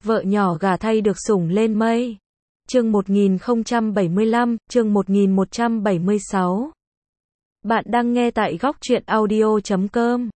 vợ nhỏ gả thay được sủng lên mây. Chương 1075, chương 1176. Bạn đang nghe tại góc truyện audio.com.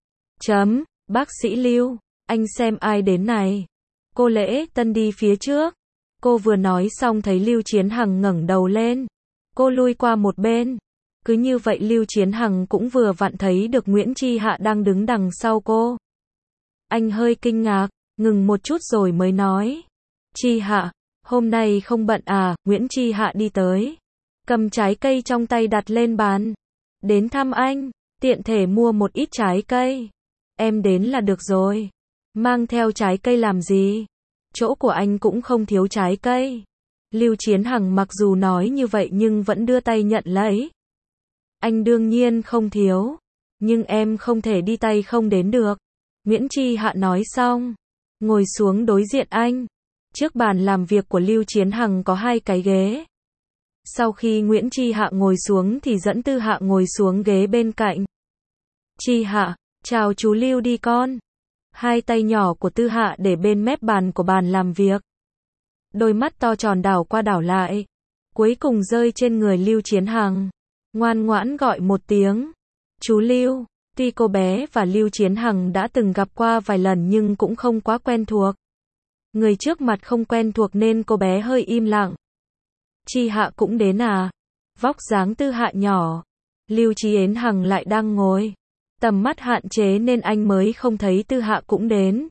Bác sĩ Lưu, anh xem ai đến này. Cô Lễ Tân đi phía trước. Cô vừa nói xong thấy Lưu Chiến Hằng ngẩng đầu lên. Cô lui qua một bên. Cứ như vậy Lưu Chiến Hằng cũng vừa vặn thấy được Nguyễn Chi Hạ đang đứng đằng sau cô. Anh hơi kinh ngạc, ngừng một chút rồi mới nói. Chi Hạ, hôm nay không bận à? Nguyễn Chi Hạ đi tới, cầm trái cây trong tay đặt lên bàn. Đến thăm anh, tiện thể mua một ít trái cây. Em đến là được rồi. Mang theo trái cây làm gì? Chỗ của anh cũng không thiếu trái cây. Lưu Chiến Hằng mặc dù nói như vậy nhưng vẫn đưa tay nhận lấy. Anh đương nhiên không thiếu, nhưng em không thể đi tay không đến được. Nguyễn Chi Hạ nói xong, ngồi xuống đối diện anh. Trước bàn làm việc của Lưu Chiến Hằng có 2 cái ghế. Sau khi Nguyễn Chi Hạ ngồi xuống thì dẫn Tư Hạ ngồi xuống ghế bên cạnh. Chi Hạ, chào chú Lưu đi con. 2 tay nhỏ của Tư Hạ để bên mép bàn của bàn làm việc. Đôi mắt to tròn đảo qua đảo lại, cuối cùng rơi trên người Lưu Chiến Hằng. Ngoan ngoãn gọi một tiếng. Chú Lưu. Tuy cô bé và Lưu Chiến Hằng đã từng gặp qua vài lần nhưng cũng không quá quen thuộc. Người trước mặt không quen thuộc nên cô bé hơi im lặng. Chi Hạ cũng đến à? Vóc dáng Tư Hạ nhỏ. Lưu Chiến Hằng lại đang ngồi. Tầm mắt hạn chế nên anh mới không thấy Tư Hạ cũng đến.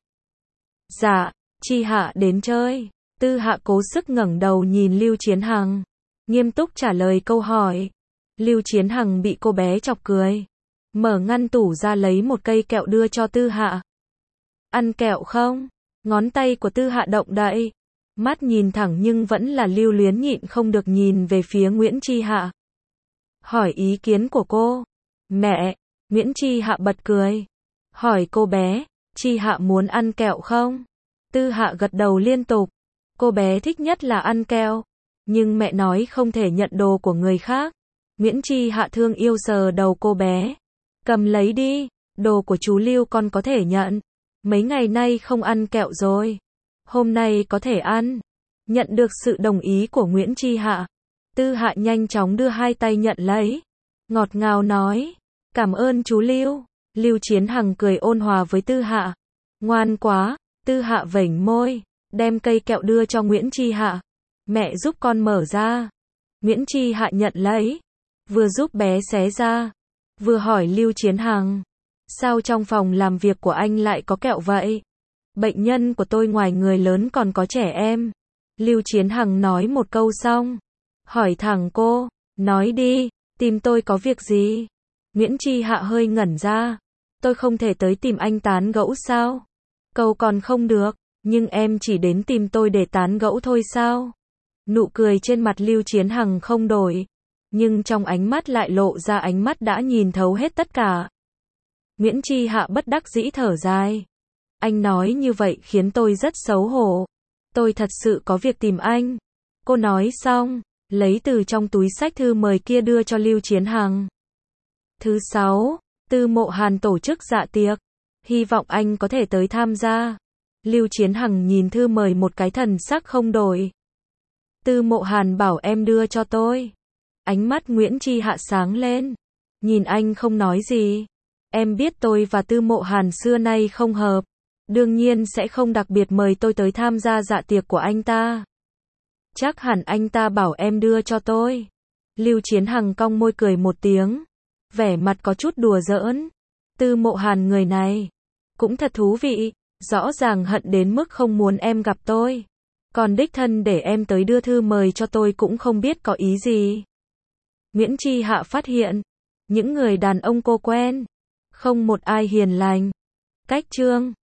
Dạ, Chi Hạ đến chơi. Tư Hạ cố sức ngẩng đầu nhìn Lưu Chiến Hằng, nghiêm túc trả lời câu hỏi. Lưu Chiến Hằng bị cô bé chọc cười. Mở ngăn tủ ra lấy một cây kẹo đưa cho Tư Hạ. Ăn kẹo không? Ngón tay của Tư Hạ động đậy. Mắt nhìn thẳng nhưng vẫn là lưu luyến nhịn không được nhìn về phía Nguyễn Chi Hạ. Hỏi ý kiến của cô. Mẹ, Nguyễn Chi Hạ bật cười. Hỏi cô bé, Chi Hạ muốn ăn kẹo không? Tư Hạ gật đầu liên tục. Cô bé thích nhất là ăn kẹo. Nhưng mẹ nói không thể nhận đồ của người khác. Nguyễn Chi Hạ thương yêu sờ đầu cô bé. Cầm lấy đi, đồ của chú Lưu con có thể nhận. Mấy ngày nay không ăn kẹo rồi. Hôm nay có thể ăn. Nhận được sự đồng ý của Nguyễn Chi Hạ. Tư Hạ nhanh chóng đưa 2 tay nhận lấy. Ngọt ngào nói. Cảm ơn chú Lưu. Lưu Chiến Hằng cười ôn hòa với Tư Hạ. Ngoan quá. Tư Hạ vểnh môi. Đem cây kẹo đưa cho Nguyễn Chi Hạ. Mẹ giúp con mở ra. Nguyễn Chi Hạ nhận lấy. Vừa giúp bé xé ra. Vừa hỏi Lưu Chiến Hằng. Sao trong phòng làm việc của anh lại có kẹo vậy? Bệnh nhân của tôi ngoài người lớn còn có trẻ em. Lưu Chiến Hằng nói một câu xong. Hỏi thẳng cô. Nói đi, tìm tôi có việc gì? Nguyễn Chi Hạ hơi ngẩn ra. Tôi không thể tới tìm anh tán gẫu sao? Câu còn không được, nhưng em chỉ đến tìm tôi để tán gẫu thôi sao? Nụ cười trên mặt Lưu Chiến Hằng không đổi. Nhưng trong ánh mắt lại lộ ra ánh mắt đã nhìn thấu hết tất cả. Nguyễn Chi Hạ bất đắc dĩ thở dài. Anh nói như vậy khiến tôi rất xấu hổ. Tôi thật sự có việc tìm anh. Cô nói xong, lấy từ trong túi xách thư mời kia đưa cho Lưu Chiến Hằng. Thứ 6, Tư Mộ Hàn tổ chức dạ tiệc. Hy vọng anh có thể tới tham gia. Lưu Chiến Hằng nhìn thư mời một cái thần sắc không đổi. Tư Mộ Hàn bảo em đưa cho tôi. Ánh mắt Nguyễn Chi Hạ sáng lên. Nhìn anh không nói gì. Em biết tôi và Tư Mộ Hàn xưa nay không hợp. Đương nhiên sẽ không đặc biệt mời tôi tới tham gia dạ tiệc của anh ta. Chắc hẳn anh ta bảo em đưa cho tôi. Lưu Chiến Hằng cong môi cười một tiếng. Vẻ mặt có chút đùa giỡn. Tư Mộ Hàn người này cũng thật thú vị. Rõ ràng hận đến mức không muốn em gặp tôi. Còn đích thân để em tới đưa thư mời cho tôi cũng không biết có ý gì. Nguyễn Chi Hạ phát hiện. Những người đàn ông cô quen. Không một ai hiền lành. Cách chương.